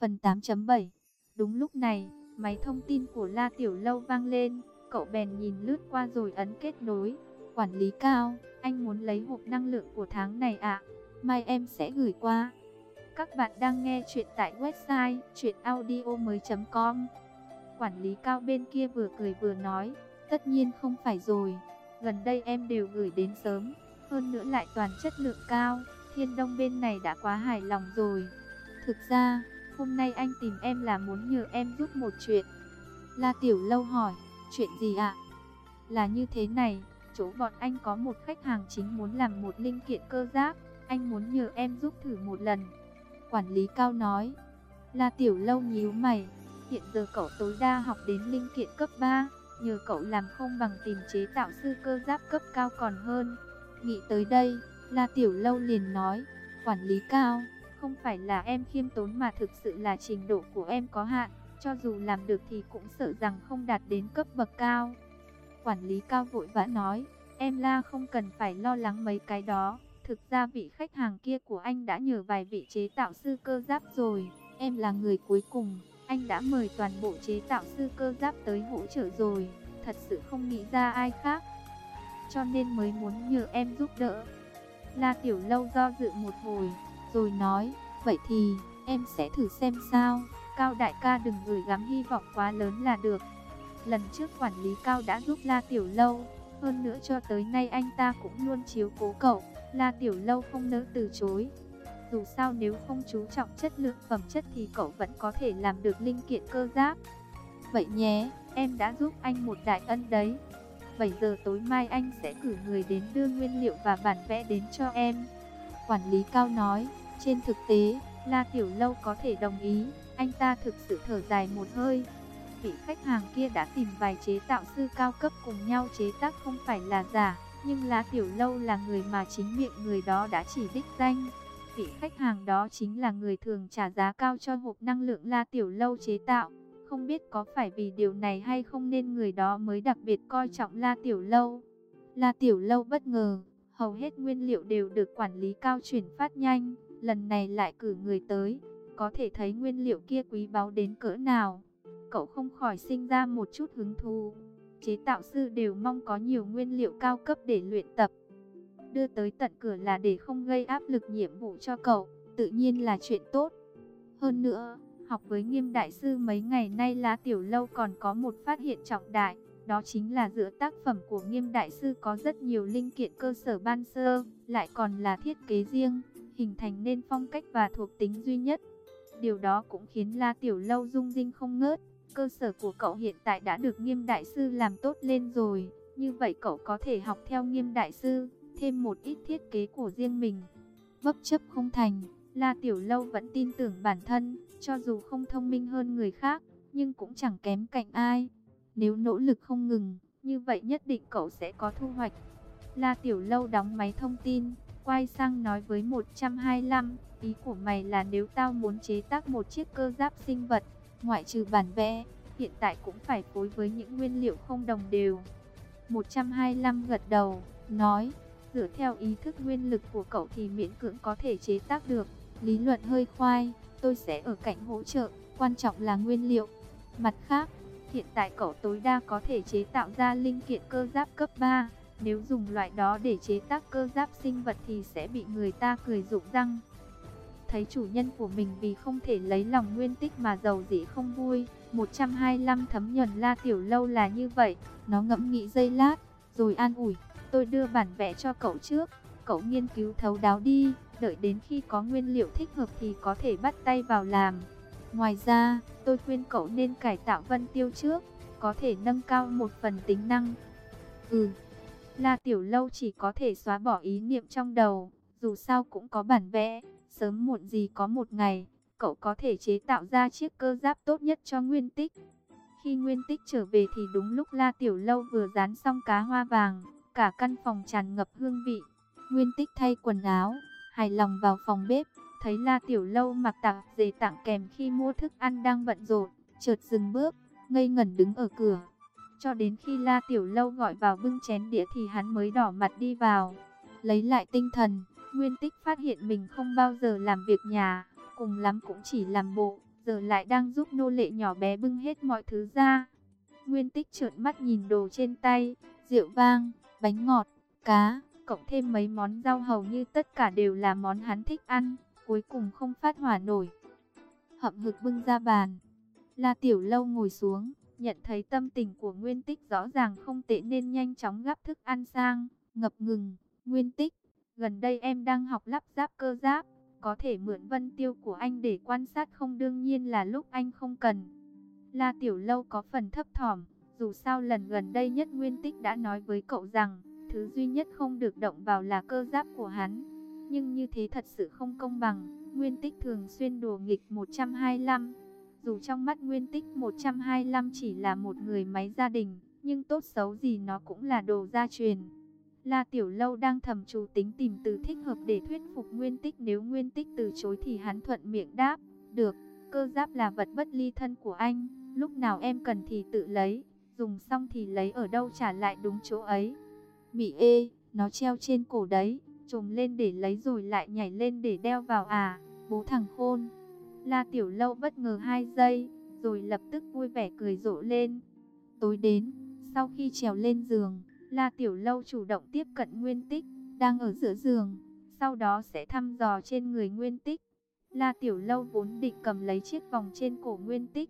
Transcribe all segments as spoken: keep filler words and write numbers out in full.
Phần tám chấm bảy. Đúng lúc này, máy thông tin của La Tiểu Lâu vang lên, cậu bèn nhìn lướt qua rồi ấn kết nối. Quản lý Cao, anh muốn lấy hộp năng lượng của tháng này ạ? Mai em sẽ gửi qua. Các bạn đang nghe chuyện tại website truyện audio mới chấm com. Quản lý Cao bên kia vừa cười vừa nói, tất nhiên không phải rồi, gần đây em đều gửi đến sớm, hơn nữa lại toàn chất lượng cao, Thiên Đông bên này đã quá hài lòng rồi. Thực ra, hôm nay anh tìm em là muốn nhờ em giúp một chuyện. La Tiểu Lâu hỏi, chuyện gì ạ? Là như thế này, chỗ bọn anh có một khách hàng chính muốn làm một linh kiện cơ giáp, anh muốn nhờ em giúp thử một lần. Quản lý Cao nói. La Tiểu Lâu nhíu mày, hiện giờ cậu tối đa học đến linh kiện cấp ba, nhờ cậu làm không bằng tìm chế tạo sư cơ giáp cấp cao còn hơn. Nghĩ tới đây, La Tiểu Lâu liền nói, quản lý Cao, không phải là em khiêm tốn mà thực sự là trình độ của em có hạn, cho dù làm được thì cũng sợ rằng không đạt đến cấp bậc cao. Quản lý Cao vội vã nói, em La không cần phải lo lắng mấy cái đó, thực ra vị khách hàng kia của anh đã nhờ vài vị chế tạo sư cơ giáp rồi, em là người cuối cùng, anh đã mời toàn bộ chế tạo sư cơ giáp tới hỗ trợ rồi, thật sự không nghĩ ra ai khác, cho nên mới muốn nhờ em giúp đỡ. La Tiểu Lâu do dự một hồi, rồi nói, vậy thì, em sẽ thử xem sao, Cao đại ca đừng gửi gắm hy vọng quá lớn là được. Lần trước quản lý Cao đã giúp La Tiểu Lâu, hơn nữa cho tới nay anh ta cũng luôn chiếu cố cậu, La Tiểu Lâu không nỡ từ chối. Dù sao nếu không chú trọng chất lượng phẩm chất thì cậu vẫn có thể làm được linh kiện cơ giáp. Vậy nhé, em đã giúp anh một đại ân đấy. bảy giờ tối mai anh sẽ cử người đến đưa nguyên liệu và bản vẽ đến cho em. Quản lý Cao nói, trên thực tế, La Tiểu Lâu có thể đồng ý, anh ta thực sự thở dài một hơi. Vị khách hàng kia đã tìm vài chế tạo sư cao cấp cùng nhau chế tác không phải là giả, nhưng La Tiểu Lâu là người mà chính miệng người đó đã chỉ đích danh. Vị khách hàng đó chính là người thường trả giá cao cho hộp năng lượng La Tiểu Lâu chế tạo. Không biết có phải vì điều này hay không nên người đó mới đặc biệt coi trọng La Tiểu Lâu. La Tiểu Lâu bất ngờ, hầu hết nguyên liệu đều được quản lý Cao chuyển phát nhanh, lần này lại cử người tới, có thể thấy nguyên liệu kia quý báu đến cỡ nào. Cậu không khỏi sinh ra một chút hứng thú. Chế tạo sư đều mong có nhiều nguyên liệu cao cấp để luyện tập. Đưa tới tận cửa là để không gây áp lực nhiệm vụ cho cậu, tự nhiên là chuyện tốt. Hơn nữa, học với Nghiêm đại sư mấy ngày nay La Tiểu Lâu còn có một phát hiện trọng đại, đó chính là giữa tác phẩm của Nghiêm đại sư có rất nhiều linh kiện cơ sở ban sơ, lại còn là thiết kế riêng, hình thành nên phong cách và thuộc tính duy nhất. Điều đó cũng khiến La Tiểu Lâu rung rinh không ngớt. Cơ sở của cậu hiện tại đã được Nghiêm đại sư làm tốt lên rồi, như vậy cậu có thể học theo Nghiêm đại sư, thêm một ít thiết kế của riêng mình. Bất chấp không thành, La Tiểu Lâu vẫn tin tưởng bản thân, cho dù không thông minh hơn người khác, nhưng cũng chẳng kém cạnh ai. Nếu nỗ lực không ngừng, như vậy nhất định cậu sẽ có thu hoạch. La Tiểu Lâu đóng máy thông tin, quay sang nói với một trăm hai mươi lăm, ý của mày là nếu tao muốn chế tác một chiếc cơ giáp sinh vật, ngoại trừ bản vẽ, hiện tại cũng phải phối với những nguyên liệu không đồng đều. một trăm hai mươi lăm gật đầu, nói, dựa theo ý thức nguyên lực của cậu thì miễn cưỡng có thể chế tác được, lý luận hơi khoai, tôi sẽ ở cạnh hỗ trợ, quan trọng là nguyên liệu. Mặt khác, hiện tại cậu tối đa có thể chế tạo ra linh kiện cơ giáp cấp ba, nếu dùng loại đó để chế tác cơ giáp sinh vật thì sẽ bị người ta cười rụng răng. Thấy chủ nhân của mình vì không thể lấy lòng Nguyên Tích mà giàu dĩ không vui, một trăm hai mươi lăm thấm nhuần La Tiểu Lâu là như vậy. Nó ngẫm nghĩ giây lát, rồi an ủi, tôi đưa bản vẽ cho cậu trước, cậu nghiên cứu thấu đáo đi, đợi đến khi có nguyên liệu thích hợp thì có thể bắt tay vào làm. Ngoài ra, tôi khuyên cậu nên cải tạo Vân Tiêu trước, có thể nâng cao một phần tính năng. Ừ, La Tiểu Lâu chỉ có thể xóa bỏ ý niệm trong đầu, dù sao cũng có bản vẽ. Sớm muộn gì có một ngày, cậu có thể chế tạo ra chiếc cơ giáp tốt nhất cho Nguyên Tích. Khi Nguyên Tích trở về thì đúng lúc La Tiểu Lâu vừa rán xong cá hoa vàng, cả căn phòng tràn ngập hương vị. Nguyên Tích thay quần áo, hài lòng vào phòng bếp, thấy La Tiểu Lâu mặc tạp dề tặng kèm khi mua thức ăn đang bận rộn, chợt dừng bước, ngây ngẩn đứng ở cửa. Cho đến khi La Tiểu Lâu gọi vào bưng chén đĩa thì hắn mới đỏ mặt đi vào. Lấy lại tinh thần, Nguyên Tích phát hiện mình không bao giờ làm việc nhà, cùng lắm cũng chỉ làm bộ, giờ lại đang giúp nô lệ nhỏ bé bưng hết mọi thứ ra. Nguyên Tích trợn mắt nhìn đồ trên tay, rượu vang, bánh ngọt, cá, cộng thêm mấy món rau hầu như tất cả đều là món hắn thích ăn, cuối cùng không phát hỏa nổi. Hậm hực bưng ra bàn. La Tiểu Lâu ngồi xuống, nhận thấy tâm tình của Nguyên Tích rõ ràng không tệ nên nhanh chóng gắp thức ăn sang, ngập ngừng. Nguyên Tích, gần đây em đang học lắp ráp cơ giáp, có thể mượn vân tiêu của anh để quan sát không? Đương nhiên là lúc anh không cần. La Tiểu Lâu có phần thấp thỏm, dù sao lần gần đây nhất Nguyên Tích đã nói với cậu rằng, thứ duy nhất không được động vào là cơ giáp của hắn. Nhưng như thế thật sự không công bằng, Nguyên Tích thường xuyên đùa nghịch một trăm hai mươi lăm. Dù trong mắt Nguyên Tích một trăm hai mươi lăm chỉ là một người máy gia đình, nhưng tốt xấu gì nó cũng là đồ gia truyền. La Tiểu Lâu đang thầm chú tính tìm từ thích hợp để thuyết phục Nguyên Tích. Nếu Nguyên Tích từ chối thì hắn thuận miệng đáp, được, cơ giáp là vật bất ly thân của anh, lúc nào em cần thì tự lấy, dùng xong thì lấy ở đâu trả lại đúng chỗ ấy. Mị ê, nó treo trên cổ đấy, trồm lên để lấy rồi lại nhảy lên để đeo vào à, bố thằng khôn. La Tiểu Lâu bất ngờ hai giây, rồi lập tức vui vẻ cười rộ lên. Tối đến, sau khi trèo lên giường, La Tiểu Lâu chủ động tiếp cận Nguyên Tích, đang ở giữa giường, sau đó sẽ thăm dò trên người Nguyên Tích. La Tiểu Lâu vốn định cầm lấy chiếc vòng trên cổ Nguyên Tích.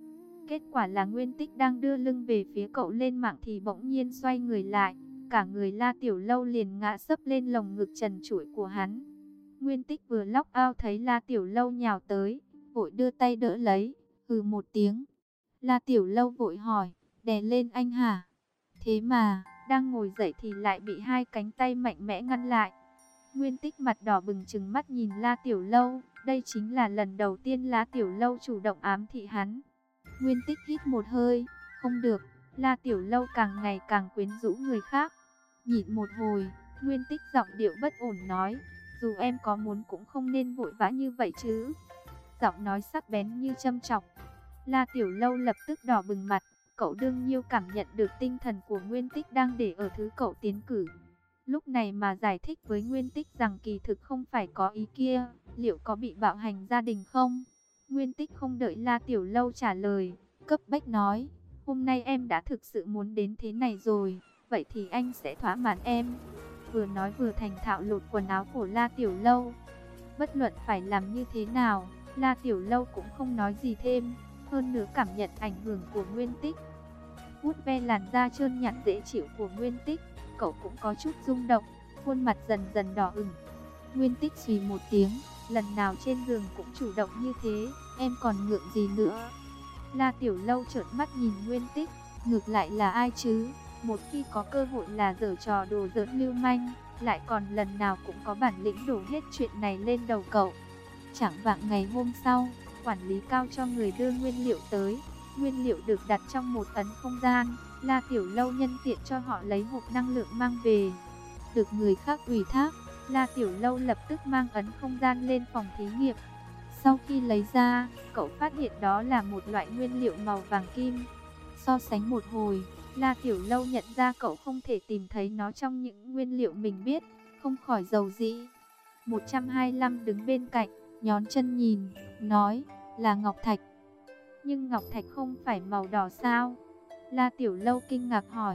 Kết quả là Nguyên Tích đang đưa lưng về phía cậu lên mạng thì bỗng nhiên xoay người lại, cả người La Tiểu Lâu liền ngã sấp lên lồng ngực trần trụi của hắn. Nguyên Tích vừa lóc ao thấy La Tiểu Lâu nhào tới, vội đưa tay đỡ lấy, hừ một tiếng. La Tiểu Lâu vội hỏi, đè lên anh hả? Thế mà, đang ngồi dậy thì lại bị hai cánh tay mạnh mẽ ngăn lại. Nguyên Tích mặt đỏ bừng trừng mắt nhìn La Tiểu Lâu, đây chính là lần đầu tiên La Tiểu Lâu chủ động ám thị hắn. Nguyên Tích hít một hơi, không được, La Tiểu Lâu càng ngày càng quyến rũ người khác. Nhịn một hồi, Nguyên Tích giọng điệu bất ổn nói, dù em có muốn cũng không nên vội vã như vậy chứ. Giọng nói sắc bén như châm chọc. La Tiểu Lâu lập tức đỏ bừng mặt, cậu đương nhiêu cảm nhận được tinh thần của Nguyên Tích đang để ở thứ cậu tiến cử. Lúc này mà giải thích với Nguyên Tích rằng kỳ thực không phải có ý kia, liệu có bị bạo hành gia đình không? Nguyên Tích không đợi La Tiểu Lâu trả lời, cấp bách nói, hôm nay em đã thực sự muốn đến thế này rồi, vậy thì anh sẽ thỏa mãn em. Vừa nói vừa thành thạo lột quần áo của La Tiểu Lâu. Bất luận phải làm như thế nào, La Tiểu Lâu cũng không nói gì thêm, hơn nữa cảm nhận ảnh hưởng của Nguyên Tích. Vuốt ve làn da trơn nhẵn dễ chịu của Nguyên Tích, cậu cũng có chút rung động, khuôn mặt dần dần đỏ ửng. Nguyên Tích xì một tiếng, lần nào trên giường cũng chủ động như thế, em còn ngượng gì nữa? La Tiểu Lâu trợn mắt nhìn Nguyên Tích, ngược lại là ai chứ? Một khi có cơ hội là giở trò đồ giỡn lưu manh, lại còn lần nào cũng có bản lĩnh đổ hết chuyện này lên đầu cậu. Chẳng vạng ngày hôm sau, quản lý Cao cho người đưa nguyên liệu tới. Nguyên liệu được đặt trong một ấn không gian, La Tiểu Lâu nhân tiện cho họ lấy hộp năng lượng mang về. Được người khác ủy thác, La Tiểu Lâu lập tức mang ấn không gian lên phòng thí nghiệm. Sau khi lấy ra, cậu phát hiện đó là một loại nguyên liệu màu vàng kim. So sánh một hồi, La Tiểu Lâu nhận ra cậu không thể tìm thấy nó trong những nguyên liệu mình biết, không khỏi dầu dĩ. một trăm hai mươi lăm đứng bên cạnh, nhón chân nhìn, nói, là ngọc thạch. Nhưng ngọc thạch không phải màu đỏ sao? La Tiểu Lâu kinh ngạc hỏi.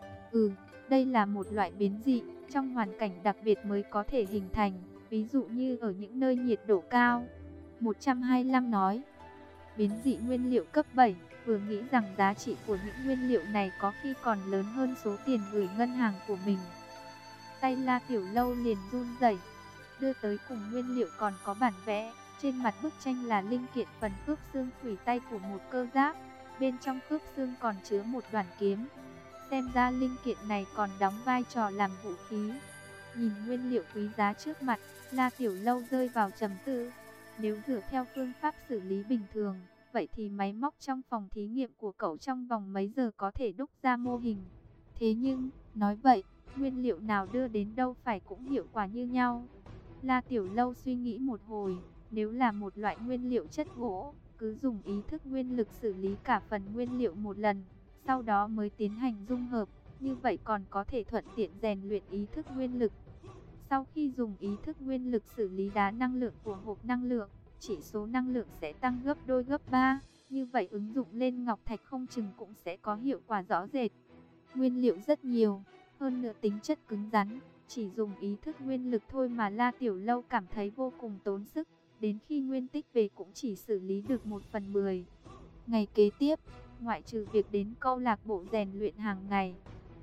Ừ, đây là một loại biến dị, trong hoàn cảnh đặc biệt mới có thể hình thành, ví dụ như ở những nơi nhiệt độ cao. một trăm hai mươi lăm nói. Biến dị nguyên liệu cấp bảy, vừa nghĩ rằng giá trị của những nguyên liệu này có khi còn lớn hơn số tiền gửi ngân hàng của mình. Tay La Tiểu Lâu liền run rẩy. Đưa tới cùng nguyên liệu còn có bản vẽ. Trên mặt bức tranh là linh kiện phần khớp xương khủy tay của một cơ giáp. Bên trong khớp xương còn chứa một đoàn kiếm. Xem ra linh kiện này còn đóng vai trò làm vũ khí. Nhìn nguyên liệu quý giá trước mặt, La Tiểu Lâu rơi vào trầm tư. Nếu dựa theo phương pháp xử lý bình thường, vậy thì máy móc trong phòng thí nghiệm của cậu trong vòng mấy giờ có thể đúc ra mô hình. Thế nhưng, nói vậy, nguyên liệu nào đưa đến đâu phải cũng hiệu quả như nhau. La Tiểu Lâu suy nghĩ một hồi, nếu là một loại nguyên liệu chất gỗ, cứ dùng ý thức nguyên lực xử lý cả phần nguyên liệu một lần, sau đó mới tiến hành dung hợp, như vậy còn có thể thuận tiện rèn luyện ý thức nguyên lực. Sau khi dùng ý thức nguyên lực xử lý đá năng lượng của hộp năng lượng, chỉ số năng lượng sẽ tăng gấp đôi gấp ba. Như vậy ứng dụng lên ngọc thạch không chừng cũng sẽ có hiệu quả rõ rệt. Nguyên liệu rất nhiều, hơn nữa tính chất cứng rắn, chỉ dùng ý thức nguyên lực thôi mà La Tiểu Lâu cảm thấy vô cùng tốn sức. Đến khi nguyên tích về cũng chỉ xử lý được một phần mười. Ngày kế tiếp, ngoại trừ việc đến câu lạc bộ rèn luyện hàng ngày,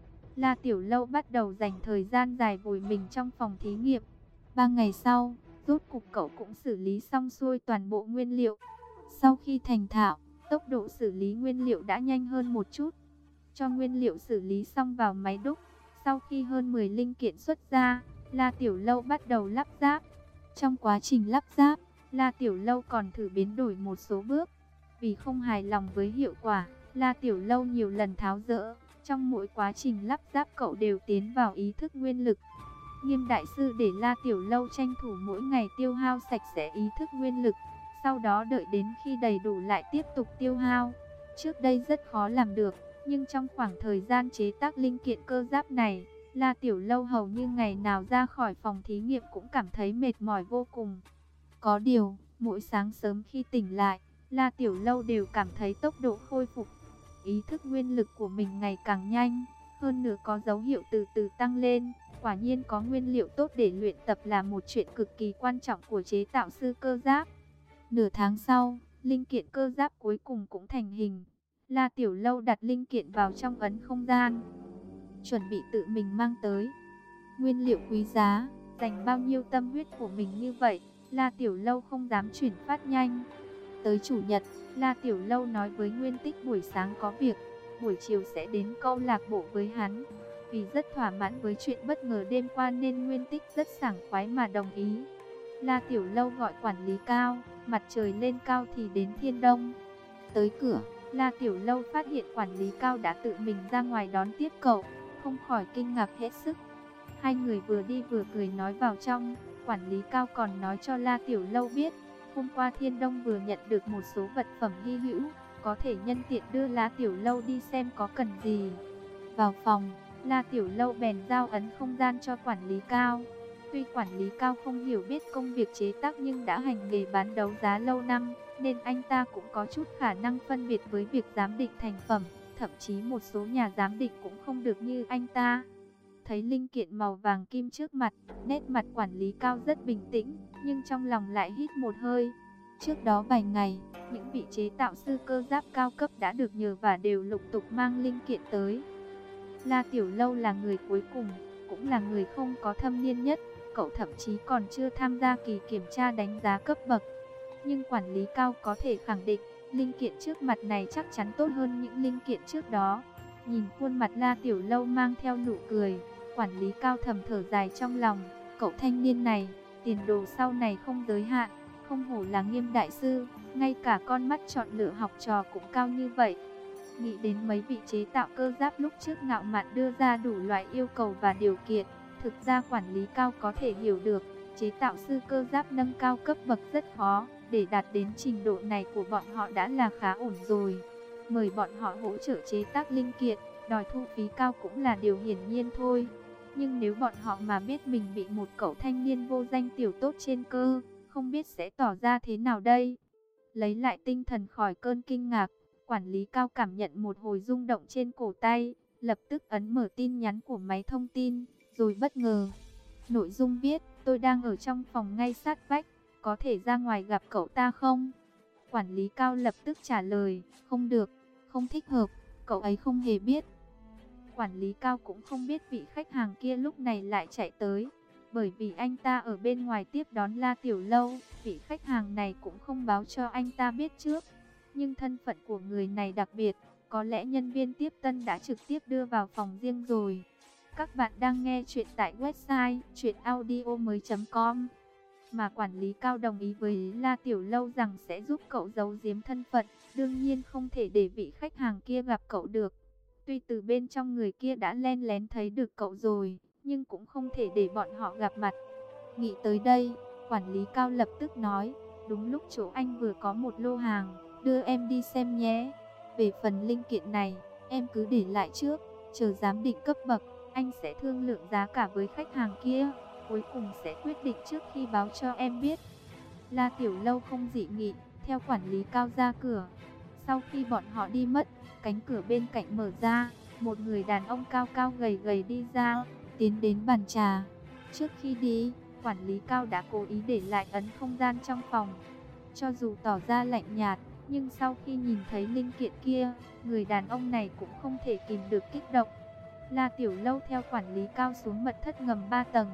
La Tiểu Lâu bắt đầu dành thời gian dài vùi mình trong phòng thí nghiệm. Ba ngày sau, rốt cục cậu cũng xử lý xong xuôi toàn bộ nguyên liệu. Sau khi thành thạo, tốc độ xử lý nguyên liệu đã nhanh hơn một chút. Cho nguyên liệu xử lý xong vào máy đúc. Sau khi hơn mười linh kiện xuất ra, La Tiểu Lâu bắt đầu lắp ráp. Trong quá trình lắp ráp, La Tiểu Lâu còn thử biến đổi một số bước. Vì không hài lòng với hiệu quả, La Tiểu Lâu nhiều lần tháo dỡ. Trong mỗi quá trình lắp ráp cậu đều tiến vào ý thức nguyên lực. Nghiêm đại sư để La Tiểu Lâu tranh thủ mỗi ngày tiêu hao sạch sẽ ý thức nguyên lực. Sau đó đợi đến khi đầy đủ lại tiếp tục tiêu hao. Trước đây rất khó làm được, nhưng trong khoảng thời gian chế tác linh kiện cơ giáp này, La Tiểu Lâu hầu như ngày nào ra khỏi phòng thí nghiệm cũng cảm thấy mệt mỏi vô cùng. Có điều, mỗi sáng sớm khi tỉnh lại, La Tiểu Lâu đều cảm thấy tốc độ khôi phục. Ý thức nguyên lực của mình ngày càng nhanh, hơn nữa có dấu hiệu từ từ tăng lên. Quả nhiên có nguyên liệu tốt để luyện tập là một chuyện cực kỳ quan trọng của chế tạo sư cơ giáp. Nửa tháng sau, linh kiện cơ giáp cuối cùng cũng thành hình. La Tiểu Lâu đặt linh kiện vào trong ấn không gian, chuẩn bị tự mình mang tới. Nguyên liệu quý giá, dành bao nhiêu tâm huyết của mình như vậy, La Tiểu Lâu không dám chuyển phát nhanh. Tới chủ nhật, La Tiểu Lâu nói với Nguyên Tích buổi sáng có việc, buổi chiều sẽ đến câu lạc bộ với hắn. Vì rất thỏa mãn với chuyện bất ngờ đêm qua nên Nguyên Tích rất sảng khoái mà đồng ý. La Tiểu Lâu gọi quản lý Cao, mặt trời lên cao thì đến Thiên Đông. Tới cửa, La Tiểu Lâu phát hiện quản lý Cao đã tự mình ra ngoài đón tiếp cậu, không khỏi kinh ngạc hết sức. Hai người vừa đi vừa cười nói vào trong, quản lý Cao còn nói cho La Tiểu Lâu biết, hôm qua Thiên Đông vừa nhận được một số vật phẩm hy hữu, có thể nhân tiện đưa La Tiểu Lâu đi xem có cần gì. Vào phòng, La Tiểu Lâu bèn giao ấn không gian cho quản lý Cao. Tuy quản lý Cao không hiểu biết công việc chế tác nhưng đã hành nghề bán đấu giá lâu năm, nên anh ta cũng có chút khả năng phân biệt với việc giám định thành phẩm. Thậm chí một số nhà giám định cũng không được như anh ta. Thấy linh kiện màu vàng kim trước mặt, nét mặt quản lý Cao rất bình tĩnh, nhưng trong lòng lại hít một hơi. Trước đó vài ngày, những vị chế tạo sư cơ giáp cao cấp đã được nhờ và đều lục tục mang linh kiện tới. La Tiểu Lâu là người cuối cùng, cũng là người không có thâm niên nhất, cậu thậm chí còn chưa tham gia kỳ kiểm tra đánh giá cấp bậc. Nhưng quản lý Cao có thể khẳng định, linh kiện trước mặt này chắc chắn tốt hơn những linh kiện trước đó. Nhìn khuôn mặt La Tiểu Lâu mang theo nụ cười, quản lý Cao thầm thở dài trong lòng, cậu thanh niên này, tiền đồ sau này không giới hạn, không hổ là Nghiêm đại sư, ngay cả con mắt chọn lựa học trò cũng cao như vậy. Nghĩ đến mấy vị chế tạo cơ giáp lúc trước ngạo mạn đưa ra đủ loại yêu cầu và điều kiện, thực ra quản lý Cao có thể hiểu được, chế tạo sư cơ giáp nâng cao cấp bậc rất khó, để đạt đến trình độ này của bọn họ đã là khá ổn rồi. Mời bọn họ hỗ trợ chế tác linh kiện, đòi thu phí cao cũng là điều hiển nhiên thôi. Nhưng nếu bọn họ mà biết mình bị một cậu thanh niên vô danh tiểu tốt trên cơ, không biết sẽ tỏ ra thế nào đây. Lấy lại tinh thần khỏi cơn kinh ngạc, quản lý Cao cảm nhận một hồi rung động trên cổ tay, lập tức ấn mở tin nhắn của máy thông tin, rồi bất ngờ. Nội dung viết, tôi đang ở trong phòng ngay sát vách, có thể ra ngoài gặp cậu ta không? Quản lý Cao lập tức trả lời, không được, không thích hợp, cậu ấy không hề biết. Quản lý Cao cũng không biết vị khách hàng kia lúc này lại chạy tới, bởi vì anh ta ở bên ngoài tiếp đón La Tiểu Lâu, vị khách hàng này cũng không báo cho anh ta biết trước. Nhưng thân phận của người này đặc biệt, có lẽ nhân viên tiếp tân đã trực tiếp đưa vào phòng riêng rồi. Các bạn đang nghe chuyện tại website truyện audio mới chấm com. Mà quản lý Cao đồng ý với La Tiểu Lâu rằng sẽ giúp cậu giấu giếm thân phận, đương nhiên không thể để vị khách hàng kia gặp cậu được. Tuy từ bên trong người kia đã len lén thấy được cậu rồi, nhưng cũng không thể để bọn họ gặp mặt. Nghĩ tới đây, quản lý Cao lập tức nói, đúng lúc chỗ anh vừa có một lô hàng, đưa em đi xem nhé. Về phần linh kiện này, em cứ để lại trước, chờ giám định cấp bậc, anh sẽ thương lượng giá cả với khách hàng kia, cuối cùng sẽ quyết định trước khi báo cho em biết. La Tiểu Lâu không dị nghị, theo quản lý Cao ra cửa. Sau khi bọn họ đi mất, cánh cửa bên cạnh mở ra, một người đàn ông cao cao gầy gầy đi ra, tiến đến bàn trà. Trước khi đi, quản lý Cao đã cố ý để lại ấn không gian trong phòng. Cho dù tỏ ra lạnh nhạt, nhưng sau khi nhìn thấy linh kiện kia, người đàn ông này cũng không thể kìm được kích động. La Tiểu Lâu theo quản lý Cao xuống mật thất ngầm ba tầng.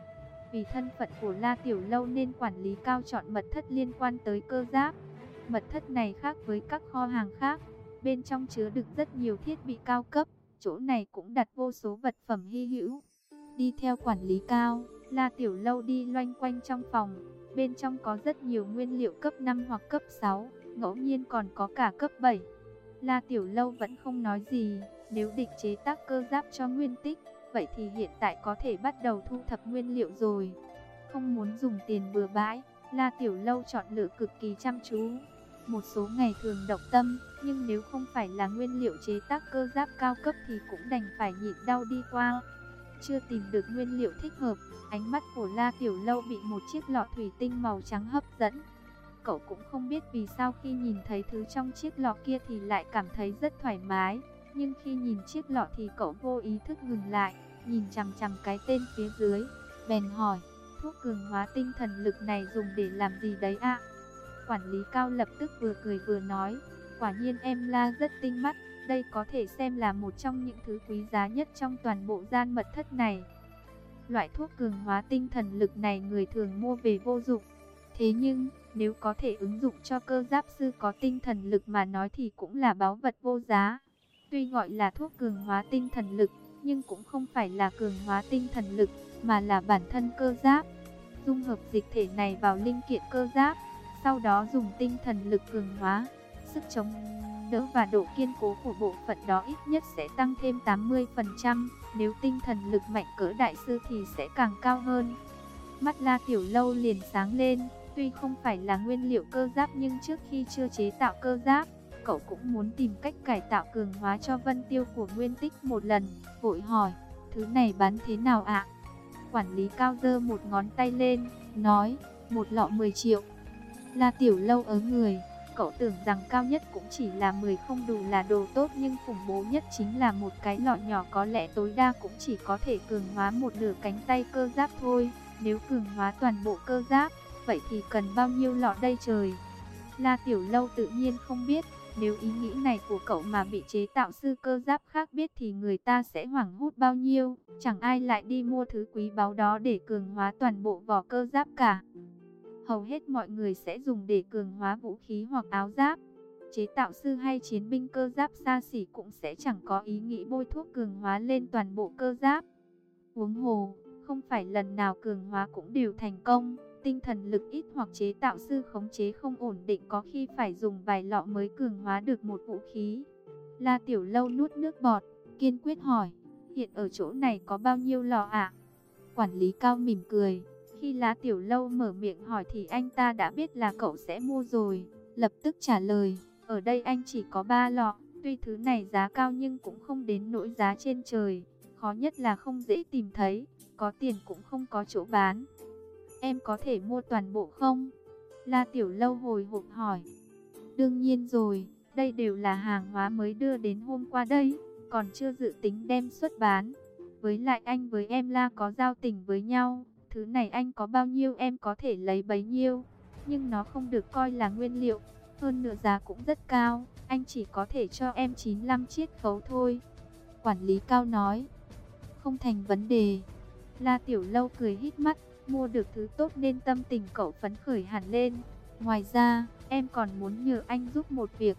Vì thân phận của La Tiểu Lâu nên quản lý Cao chọn mật thất liên quan tới cơ giáp. Mật thất này khác với các kho hàng khác, bên trong chứa đựng rất nhiều thiết bị cao cấp, chỗ này cũng đặt vô số vật phẩm hy hữu. Đi theo quản lý Cao, La Tiểu Lâu đi loanh quanh trong phòng, bên trong có rất nhiều nguyên liệu cấp năm hoặc cấp sáu, ngẫu nhiên còn có cả cấp bảy. La Tiểu Lâu vẫn không nói gì, nếu định chế tác cơ giáp cho Nguyên Tích, vậy thì hiện tại có thể bắt đầu thu thập nguyên liệu rồi. Không muốn dùng tiền bừa bãi, La Tiểu Lâu chọn lựa cực kỳ chăm chú. Một số ngày thường động tâm, nhưng nếu không phải là nguyên liệu chế tác cơ giáp cao cấp thì cũng đành phải nhịn đau đi qua. Chưa tìm được nguyên liệu thích hợp, ánh mắt của La Tiểu Lâu bị một chiếc lọ thủy tinh màu trắng hấp dẫn. Cậu cũng không biết vì sao khi nhìn thấy thứ trong chiếc lọ kia thì lại cảm thấy rất thoải mái. Nhưng khi nhìn chiếc lọ thì cậu vô ý thức ngừng lại, nhìn chằm chằm cái tên phía dưới, bèn hỏi, thuốc cường hóa tinh thần lực này dùng để làm gì đấy ạ? Quản lý Cao lập tức vừa cười vừa nói, quả nhiên em La rất tinh mắt, đây có thể xem là một trong những thứ quý giá nhất trong toàn bộ gian mật thất này. Loại thuốc cường hóa tinh thần lực này người thường mua về vô dụng. Thế nhưng, nếu có thể ứng dụng cho cơ giáp sư có tinh thần lực mà nói thì cũng là báu vật vô giá. Tuy gọi là thuốc cường hóa tinh thần lực, nhưng cũng không phải là cường hóa tinh thần lực, mà là bản thân cơ giáp. Dung hợp dịch thể này vào linh kiện cơ giáp, sau đó dùng tinh thần lực cường hóa, sức chống đỡ và độ kiên cố của bộ phận đó ít nhất sẽ tăng thêm tám mươi phần trăm, nếu tinh thần lực mạnh cỡ đại sư thì sẽ càng cao hơn. Mắt La Tiểu Lâu liền sáng lên, tuy không phải là nguyên liệu cơ giáp nhưng trước khi chưa chế tạo cơ giáp, cậu cũng muốn tìm cách cải tạo cường hóa cho Vân Tiêu của Nguyên Tích một lần, vội hỏi, thứ này bán thế nào ạ? Quản lý Cao giơ một ngón tay lên, nói, một lọ mười triệu. La Tiểu Lâu ớ người, cậu tưởng rằng cao nhất cũng chỉ là mười không đủ là đồ tốt, nhưng khủng bố nhất chính là một cái lọ nhỏ có lẽ tối đa cũng chỉ có thể cường hóa một nửa cánh tay cơ giáp thôi. Nếu cường hóa toàn bộ cơ giáp, vậy thì cần bao nhiêu lọ đây trời? La Tiểu Lâu tự nhiên không biết, nếu ý nghĩ này của cậu mà bị chế tạo sư cơ giáp khác biết thì người ta sẽ hoảng hốt bao nhiêu. Chẳng ai lại đi mua thứ quý báu đó để cường hóa toàn bộ vỏ cơ giáp cả. Hầu hết mọi người sẽ dùng để cường hóa vũ khí hoặc áo giáp. Chế tạo sư hay chiến binh cơ giáp xa xỉ cũng sẽ chẳng có ý nghĩ bôi thuốc cường hóa lên toàn bộ cơ giáp. Huống hồ, không phải lần nào cường hóa cũng đều thành công. Tinh thần lực ít hoặc chế tạo sư khống chế không ổn định có khi phải dùng vài lọ mới cường hóa được một vũ khí. La Tiểu Lâu nuốt nước bọt, kiên quyết hỏi, hiện ở chỗ này có bao nhiêu lọ ạ? Quản lý Cao mỉm cười, khi La Tiểu Lâu mở miệng hỏi thì anh ta đã biết là cậu sẽ mua rồi, lập tức trả lời, ở đây anh chỉ có ba lọ, tuy thứ này giá cao nhưng cũng không đến nỗi giá trên trời, khó nhất là không dễ tìm thấy, có tiền cũng không có chỗ bán. Em có thể mua toàn bộ không? La Tiểu Lâu hồi hộp hỏi. Đương nhiên rồi, đây đều là hàng hóa mới đưa đến hôm qua đây, còn chưa dự tính đem xuất bán. Với lại anh với em La có giao tình với nhau, thứ này anh có bao nhiêu em có thể lấy bấy nhiêu. Nhưng nó không được coi là nguyên liệu, hơn nữa giá cũng rất cao, anh chỉ có thể cho em chín mươi lăm chiết khấu thôi. Quản lý Cao nói. Không thành vấn đề. La Tiểu Lâu cười hít mắt. Mua được thứ tốt nên tâm tình cậu phấn khởi hẳn lên. Ngoài ra, em còn muốn nhờ anh giúp một việc.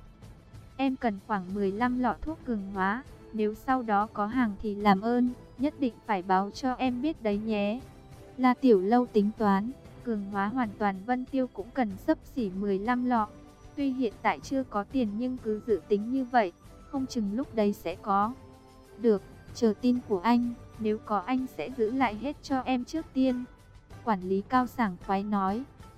Em cần khoảng mười lăm lọ thuốc cường hóa. Nếu sau đó có hàng thì làm ơn, nhất định phải báo cho em biết đấy nhé. La Tiểu Lâu tính toán, cường hóa hoàn toàn Vân Tiêu cũng cần xấp xỉ mười lăm lọ. Tuy hiện tại chưa có tiền nhưng cứ dự tính như vậy, không chừng lúc đấy sẽ có. Được, chờ tin của anh, nếu có anh sẽ giữ lại hết cho em trước tiên. Quản lý Cao sảng khoái nói,